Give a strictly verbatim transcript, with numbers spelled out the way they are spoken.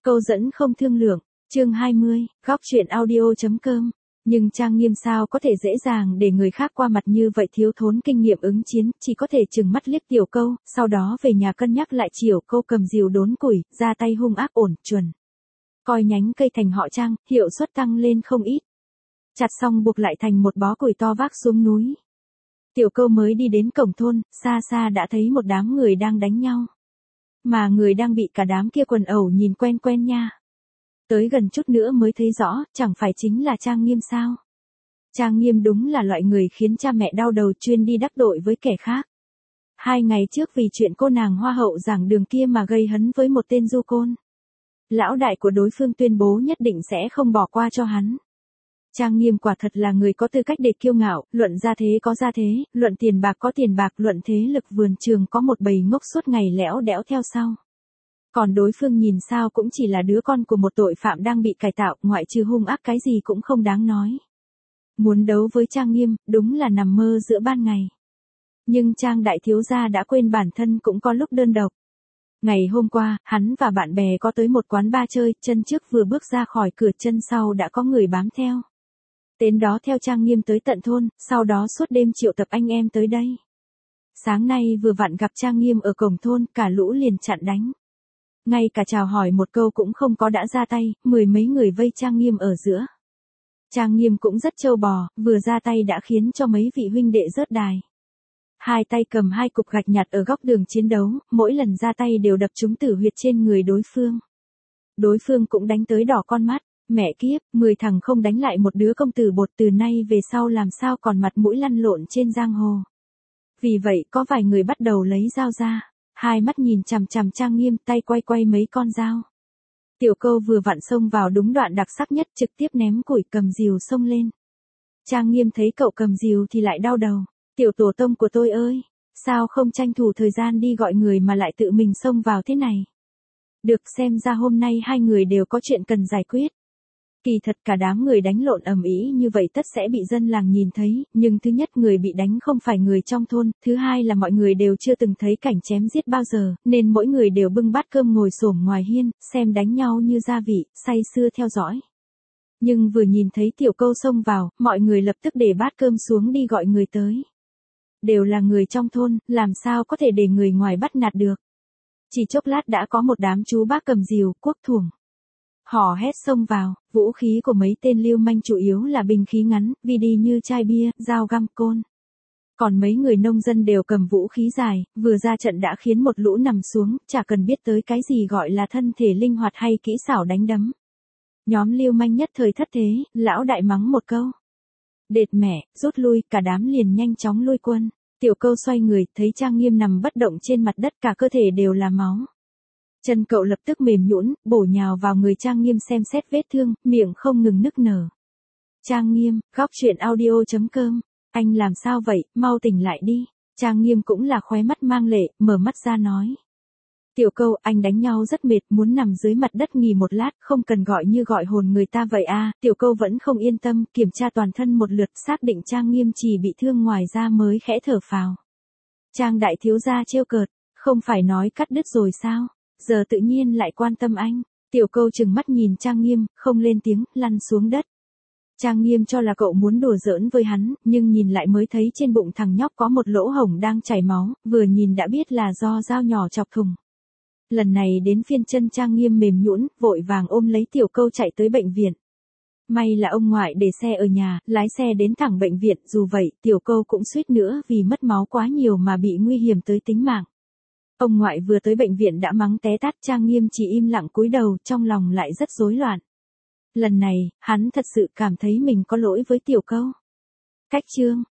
Câu dẫn không thương lượng, chương hai mươi, góc chuyện audio chấm com. Nhưng Trang Nghiêm sao có thể dễ dàng để người khác qua mặt như vậy, thiếu thốn kinh nghiệm ứng chiến, chỉ có thể trừng mắt liếc Tiểu Câu, sau đó về nhà cân nhắc lại. Tiểu Câu cầm rìu đốn củi, ra tay hung ác ổn, chuẩn. Coi nhánh cây thành họ Trang, hiệu suất tăng lên không ít. Chặt xong buộc lại thành một bó củi to vác xuống núi. Tiểu Câu mới đi đến cổng thôn, xa xa đã thấy một đám người đang đánh nhau. Mà người đang bị cả đám kia quần ẩu nhìn quen quen nha. Tới gần chút nữa mới thấy rõ, chẳng phải chính là Trang Nghiêm sao? Trang Nghiêm đúng là loại người khiến cha mẹ đau đầu, chuyên đi đắc tội với kẻ khác. Hai ngày trước vì chuyện cô nàng hoa hậu giảng đường kia mà gây hấn với một tên du côn. Lão đại của đối phương tuyên bố nhất định sẽ không bỏ qua cho hắn. Trang Nghiêm quả thật là người có tư cách để kiêu ngạo, luận gia thế có gia thế, luận tiền bạc có tiền bạc, luận thế lực vườn trường có một bầy ngốc suốt ngày lẽo đẽo theo sau. Còn đối phương nhìn sao cũng chỉ là đứa con của một tội phạm đang bị cải tạo, ngoại trừ hung ác cái gì cũng không đáng nói. Muốn đấu với Trang Nghiêm, đúng là nằm mơ giữa ban ngày. Nhưng Trang đại thiếu gia đã quên bản thân cũng có lúc đơn độc. Ngày hôm qua, hắn và bạn bè có tới một quán bar chơi, chân trước vừa bước ra khỏi cửa, chân sau đã có người bám theo. Đến đó theo Trang Nghiêm tới tận thôn, sau đó suốt đêm triệu tập anh em tới đây. Sáng nay vừa vặn gặp Trang Nghiêm ở cổng thôn, cả lũ liền chặn đánh. Ngay cả chào hỏi một câu cũng không có đã ra tay, mười mấy người vây Trang Nghiêm ở giữa. Trang Nghiêm cũng rất trâu bò, vừa ra tay đã khiến cho mấy vị huynh đệ rớt đài. Hai tay cầm hai cục gạch nhặt ở góc đường chiến đấu, mỗi lần ra tay đều đập trúng tử huyệt trên người đối phương. Đối phương cũng đánh tới đỏ con mắt, mẹ kiếp, mười thằng không đánh lại một đứa công tử bột, từ nay về sau làm sao còn mặt mũi lăn lộn trên giang hồ. Vì vậy có vài người bắt đầu lấy dao ra. Hai mắt nhìn chằm chằm Trang Nghiêm, tay quay quay mấy con dao. Tiểu Câu vừa vặn xông vào đúng đoạn đặc sắc nhất, trực tiếp ném củi, cầm rìu xông lên. Trang Nghiêm thấy cậu cầm rìu thì lại đau đầu. Tiểu tổ tông của tôi ơi, sao không tranh thủ thời gian đi gọi người mà lại tự mình xông vào thế này? Được, xem ra hôm nay hai người đều có chuyện cần giải quyết. Kỳ thật cả đám người đánh lộn ầm ĩ như vậy tất sẽ bị dân làng nhìn thấy, nhưng thứ nhất người bị đánh không phải người trong thôn, thứ hai là mọi người đều chưa từng thấy cảnh chém giết bao giờ, nên mỗi người đều bưng bát cơm ngồi xổm ngoài hiên, xem đánh nhau như gia vị, say sưa theo dõi. Nhưng vừa nhìn thấy Tiểu Câu xông vào, mọi người lập tức để bát cơm xuống đi gọi người tới. Đều là người trong thôn, làm sao có thể để người ngoài bắt nạt được. Chỉ chốc lát đã có một đám chú bác cầm rìu, cuốc thuồng. Hò hét xông vào, vũ khí của mấy tên lưu manh chủ yếu là binh khí ngắn, vi đi như chai bia, dao găm, côn. Còn mấy người nông dân đều cầm vũ khí dài, vừa ra trận đã khiến một lũ nằm xuống, chả cần biết tới cái gì gọi là thân thể linh hoạt hay kỹ xảo đánh đấm. Nhóm lưu manh nhất thời thất thế, lão đại mắng một câu. Đệt mẹ, rút lui, cả đám liền nhanh chóng lui quân. Tiểu Câu xoay người, thấy Trang Nghiêm nằm bất động trên mặt đất, cả cơ thể đều là máu. Chân cậu lập tức mềm nhũn, bổ nhào vào người Trang Nghiêm xem xét vết thương, miệng không ngừng nức nở. Trang Nghiêm, góc chuyện audio chấm com, anh làm sao vậy, mau tỉnh lại đi. Trang Nghiêm cũng là khóe mắt mang lệ, mở mắt ra nói. Tiểu Câu, anh đánh nhau rất mệt, muốn nằm dưới mặt đất nghỉ một lát, không cần gọi như gọi hồn người ta vậy à. Tiểu Câu vẫn không yên tâm, kiểm tra toàn thân một lượt, xác định Trang Nghiêm chỉ bị thương ngoài da mới khẽ thở phào. Trang đại thiếu gia trêu cợt, không phải nói cắt đứt rồi sao? Giờ tự nhiên lại quan tâm anh. Tiểu Câu trừng mắt nhìn Trang Nghiêm, không lên tiếng, lăn xuống đất. Trang Nghiêm cho là cậu muốn đùa giỡn với hắn, nhưng nhìn lại mới thấy trên bụng thằng nhóc có một lỗ hổng đang chảy máu, vừa nhìn đã biết là do dao nhỏ chọc thùng. Lần này đến phiên chân Trang Nghiêm mềm nhũn, vội vàng ôm lấy Tiểu Câu chạy tới bệnh viện. May là ông ngoại để xe ở nhà, lái xe đến thẳng bệnh viện, dù vậy, Tiểu Câu cũng suýt nữa vì mất máu quá nhiều mà bị nguy hiểm tới tính mạng. Ông ngoại vừa tới bệnh viện đã mắng té tát, Trang Nghiêm chỉ im lặng cúi đầu, trong lòng lại rất rối loạn. Lần này, hắn thật sự cảm thấy mình có lỗi với Tiểu Câu. Cách chương